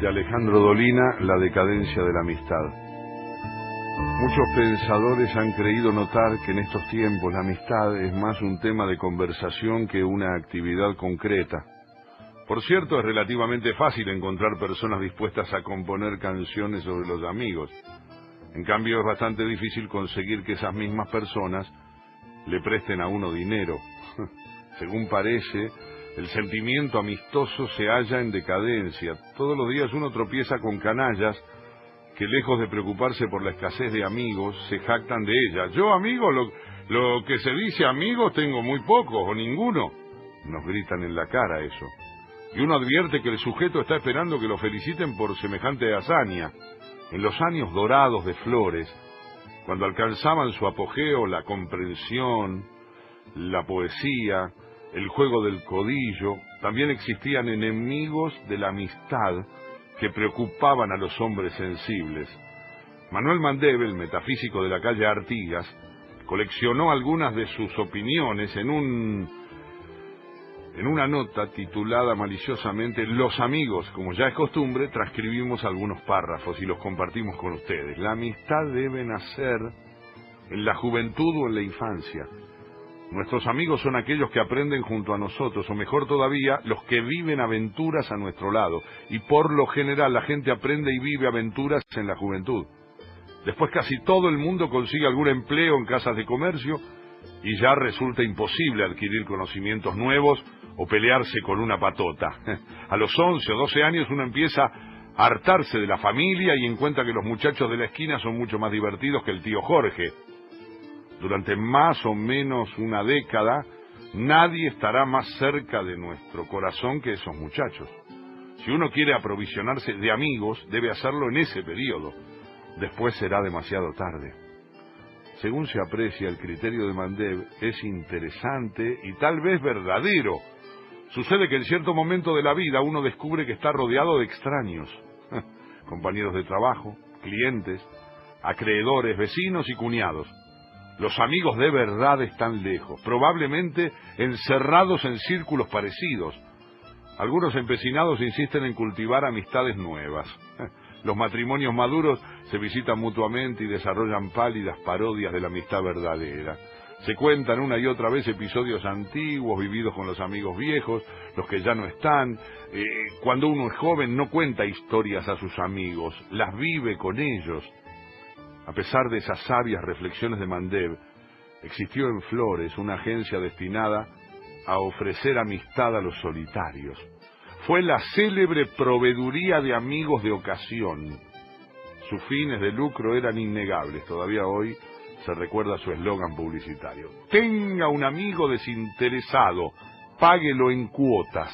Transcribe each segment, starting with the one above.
de Alejandro Dolina, La decadencia de la amistad. Muchos pensadores han creído notar que en estos tiempos la amistad es más un tema de conversación que una actividad concreta. Por cierto, es relativamente fácil encontrar personas dispuestas a componer canciones sobre los amigos. En cambio, es bastante difícil conseguir que esas mismas personas le presten a uno dinero. Según parece, el sentimiento amistoso se halla en decadencia. Todos los días uno tropieza con canallas que, lejos de preocuparse por la escasez de amigos, se jactan de ella. Yo, amigo, lo que se dice amigos, tengo muy pocos o ninguno. Nos gritan en la cara eso. Y uno advierte que el sujeto está esperando que lo feliciten por semejante hazaña. En los años dorados de Flores, cuando alcanzaban su apogeo la comprensión, la poesía, el juego del codillo, también existían enemigos de la amistad que preocupaban a los hombres sensibles. Manuel Mandev, el metafísico de la calle Artigas, coleccionó algunas de sus opiniones en una nota titulada maliciosamente Los amigos. Como ya es costumbre, transcribimos algunos párrafos y los compartimos con ustedes. La amistad debe nacer en la juventud o en la infancia. Nuestros amigos son aquellos que aprenden junto a nosotros, o mejor todavía, los que viven aventuras a nuestro lado. Y por lo general la gente aprende y vive aventuras en la juventud. Después casi todo el mundo consigue algún empleo en casas de comercio y ya resulta imposible adquirir conocimientos nuevos o pelearse con una patota. A los 11 o 12 años uno empieza a hartarse de la familia y encuentra que los muchachos de la esquina son mucho más divertidos que el tío Jorge. Durante más o menos una década, nadie estará más cerca de nuestro corazón que esos muchachos. Si uno quiere aprovisionarse de amigos, debe hacerlo en ese periodo. Después será demasiado tarde. Según se aprecia, el criterio de Mandev es interesante y tal vez verdadero. Sucede que en cierto momento de la vida uno descubre que está rodeado de extraños. Compañeros de trabajo, clientes, acreedores, vecinos y cuñados. Los amigos de verdad están lejos, probablemente encerrados en círculos parecidos. Algunos empecinados insisten en cultivar amistades nuevas. Los matrimonios maduros se visitan mutuamente y desarrollan pálidas parodias de la amistad verdadera. Se cuentan una y otra vez episodios antiguos vividos con los amigos viejos, los que ya no están. Cuando uno es joven no cuenta historias a sus amigos, las vive con ellos. A pesar de esas sabias reflexiones de Mandev, existió en Flores una agencia destinada a ofrecer amistad a los solitarios. Fue la célebre Proveeduría de Amigos de Ocasión. Sus fines de lucro eran innegables. Todavía hoy se recuerda su eslogan publicitario: tenga un amigo desinteresado, páguelo en cuotas.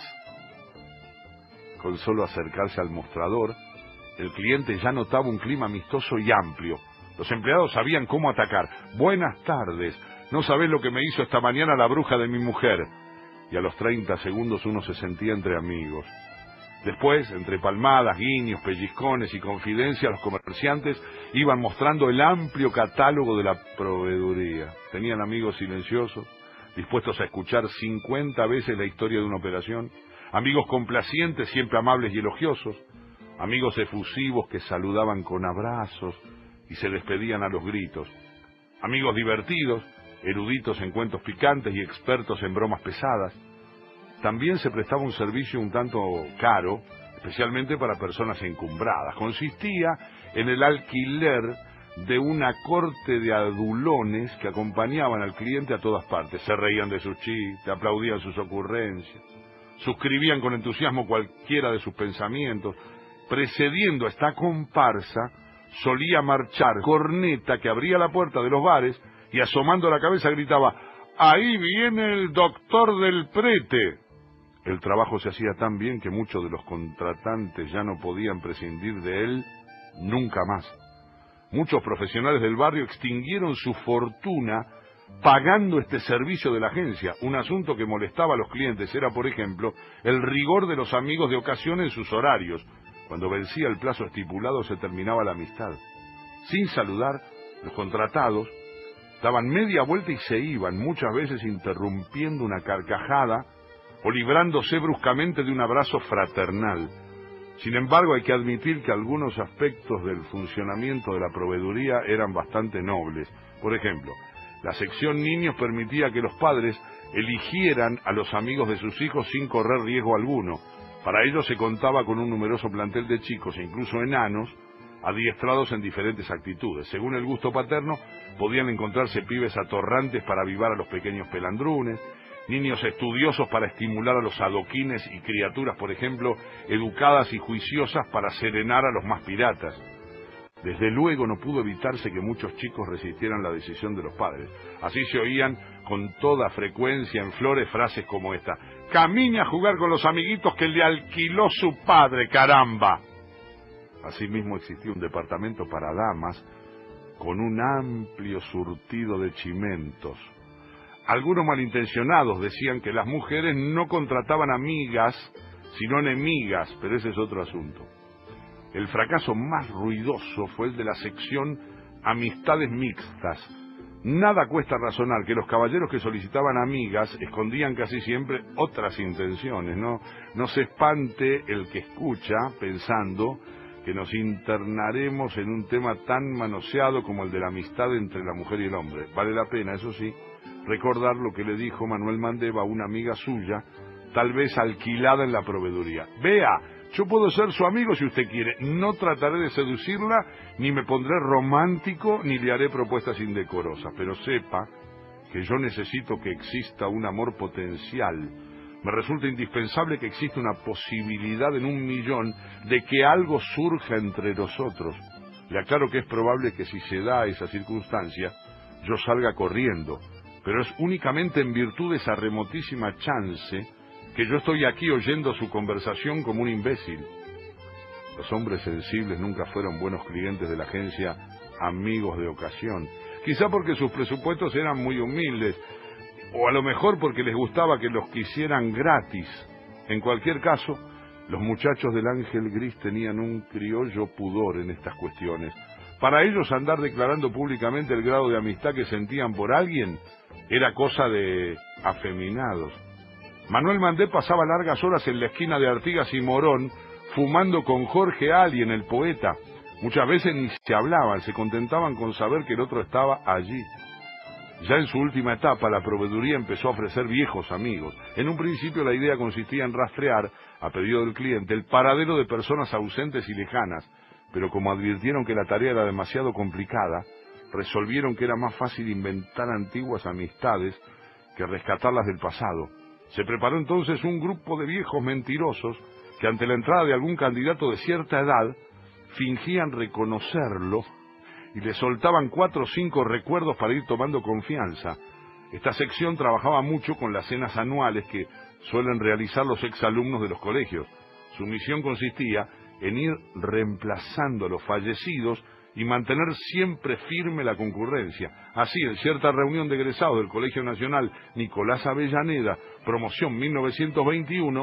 Con solo acercarse al mostrador, el cliente ya notaba un clima amistoso y amplio. Los empleados sabían cómo atacar. Buenas tardes, no sabés lo que me hizo esta mañana la bruja de mi mujer. Y a los 30 segundos uno se sentía entre amigos. Después, entre palmadas, guiños, pellizcones y confidencias, los comerciantes iban mostrando el amplio catálogo de la proveeduría. Tenían amigos silenciosos, dispuestos a escuchar 50 veces la historia de una operación, amigos complacientes, siempre amables y elogiosos, amigos efusivos que saludaban con abrazos y se despedían a los gritos, amigos divertidos, eruditos en cuentos picantes y expertos en bromas pesadas. También se prestaba un servicio un tanto caro, especialmente para personas encumbradas. Consistía en el alquiler de una corte de adulones que acompañaban al cliente a todas partes. Se reían de sus chistes, aplaudían sus ocurrencias, suscribían con entusiasmo cualquiera de sus pensamientos. Precediendo a esta comparsa, solía marchar corneta que abría la puerta de los bares y asomando la cabeza gritaba: ¡ahí viene el doctor del prete! El trabajo se hacía tan bien que muchos de los contratantes ya no podían prescindir de él nunca más. Muchos profesionales del barrio extinguieron su fortuna pagando este servicio de la agencia. Un asunto que molestaba a los clientes era, por ejemplo, el rigor de los amigos de ocasión en sus horarios. Cuando vencía el plazo estipulado se terminaba la amistad. Sin saludar, los contratados daban media vuelta y se iban, muchas veces interrumpiendo una carcajada o librándose bruscamente de un abrazo fraternal. Sin embargo, hay que admitir que algunos aspectos del funcionamiento de la proveeduría eran bastante nobles. Por ejemplo, la sección niños permitía que los padres eligieran a los amigos de sus hijos sin correr riesgo alguno. Para ello se contaba con un numeroso plantel de chicos, e incluso enanos, adiestrados en diferentes actitudes. Según el gusto paterno, podían encontrarse pibes atorrantes para avivar a los pequeños pelandrunes, niños estudiosos para estimular a los adoquines y criaturas, por ejemplo, educadas y juiciosas para serenar a los más piratas. Desde luego no pudo evitarse que muchos chicos resistieran la decisión de los padres. Así se oían con toda frecuencia en Flores frases como esta: «Camine a jugar con los amiguitos que le alquiló su padre, caramba». Asimismo existía un departamento para damas con un amplio surtido de chimentos. Algunos malintencionados decían que las mujeres no contrataban amigas, sino enemigas, pero ese es otro asunto. El fracaso más ruidoso fue el de la sección Amistades Mixtas. Nada cuesta razonar que los caballeros que solicitaban amigas escondían casi siempre otras intenciones. No se espante el que escucha pensando que nos internaremos en un tema tan manoseado como el de la amistad entre la mujer y el hombre. Vale la pena, eso sí, recordar lo que le dijo Manuel Mandeva a una amiga suya, tal vez alquilada en la proveeduría. «Vea, yo puedo ser su amigo si usted quiere. No trataré de seducirla, ni me pondré romántico, ni le haré propuestas indecorosas. Pero sepa que yo necesito que exista un amor potencial. Me resulta indispensable que exista una posibilidad en 1.000.000 de que algo surja entre nosotros. Le aclaro que es probable que si se da esa circunstancia, yo salga corriendo, pero es únicamente en virtud de esa remotísima chance que yo estoy aquí oyendo su conversación como un imbécil». Los hombres sensibles nunca fueron buenos clientes de la agencia Amigos de Ocasión, quizá porque sus presupuestos eran muy humildes, o a lo mejor porque les gustaba que los quisieran gratis. En cualquier caso, los muchachos del Ángel Gris tenían un criollo pudor en estas cuestiones. Para ellos andar declarando públicamente el grado de amistad que sentían por alguien era cosa de afeminados. Manuel Mandé pasaba largas horas en la esquina de Artigas y Morón fumando con Jorge Alien, el poeta. Muchas veces ni se hablaban, se contentaban con saber que el otro estaba allí. Ya en su última etapa, la proveeduría empezó a ofrecer viejos amigos. En un principio la idea consistía en rastrear, a pedido del cliente, el paradero de personas ausentes y lejanas, pero como advirtieron que la tarea era demasiado complicada, resolvieron que era más fácil inventar antiguas amistades que rescatarlas del pasado. Se preparó entonces un grupo de viejos mentirosos que ante la entrada de algún candidato de cierta edad fingían reconocerlo y le soltaban 4 o 5 recuerdos para ir tomando confianza. Esta sección trabajaba mucho con las cenas anuales que suelen realizar los exalumnos de los colegios. Su misión consistía en ir reemplazando a los fallecidos y mantener siempre firme la concurrencia. Así, en cierta reunión de egresados del Colegio Nacional Nicolás Avellaneda, promoción 1921,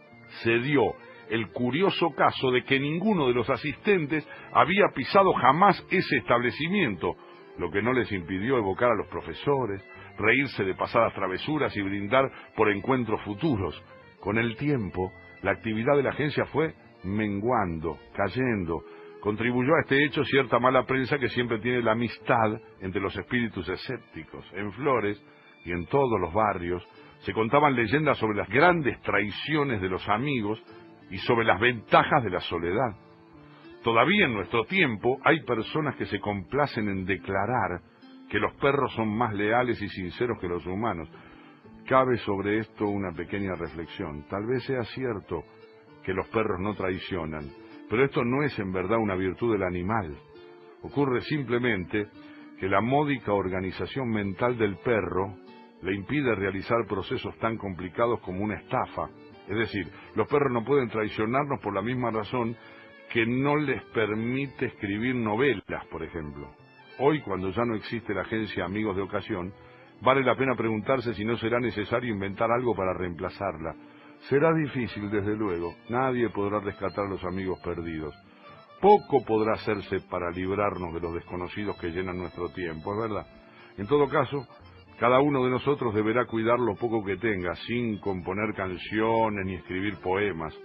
se dio el curioso caso de que ninguno de los asistentes había pisado jamás ese establecimiento, lo que no les impidió evocar a los profesores, reírse de pasadas travesuras y brindar por encuentros futuros. Con el tiempo, la actividad de la agencia fue menguando, cayendo. Contribuyó a este hecho cierta mala prensa que siempre tiene la amistad entre los espíritus escépticos. En Flores y en todos los barrios se contaban leyendas sobre las grandes traiciones de los amigos y sobre las ventajas de la soledad. Todavía en nuestro tiempo hay personas que se complacen en declarar que los perros son más leales y sinceros que los humanos. Cabe sobre esto una pequeña reflexión. Tal vez sea cierto que los perros no traicionan, pero esto no es en verdad una virtud del animal. Ocurre simplemente que la módica organización mental del perro le impide realizar procesos tan complicados como una estafa. Es decir, los perros no pueden traicionarnos por la misma razón que no les permite escribir novelas, por ejemplo. Hoy, cuando ya no existe la agencia Amigos de Ocasión, vale la pena preguntarse si no será necesario inventar algo para reemplazarla. Será difícil, desde luego. Nadie podrá rescatar a los amigos perdidos. Poco podrá hacerse para librarnos de los desconocidos que llenan nuestro tiempo, es verdad. En todo caso, cada uno de nosotros deberá cuidar lo poco que tenga, sin componer canciones ni escribir poemas.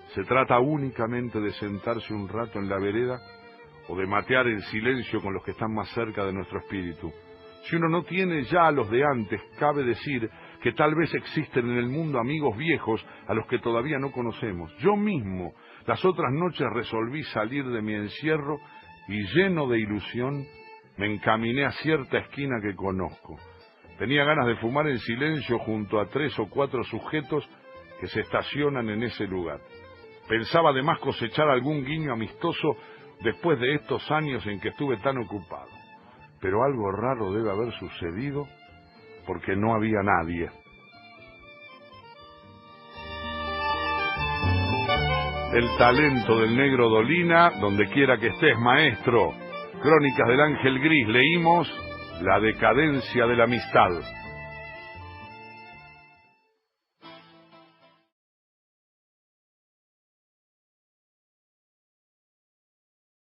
Se trata únicamente de sentarse un rato en la vereda o de matear el silencio con los que están más cerca de nuestro espíritu. Si uno no tiene ya a los de antes, cabe decir que tal vez existen en el mundo amigos viejos a los que todavía no conocemos. Yo mismo, las otras noches resolví salir de mi encierro y lleno de ilusión, me encaminé a cierta esquina que conozco. Tenía ganas de fumar en silencio junto a 3 o 4 sujetos que se estacionan en ese lugar. Pensaba además cosechar algún guiño amistoso después de estos años en que estuve tan ocupado. Pero algo raro debe haber sucedido porque no había nadie. El talento del Negro Dolina, donde quiera que estés, maestro. Crónicas del Ángel Gris, leímos La decadencia de la amistad.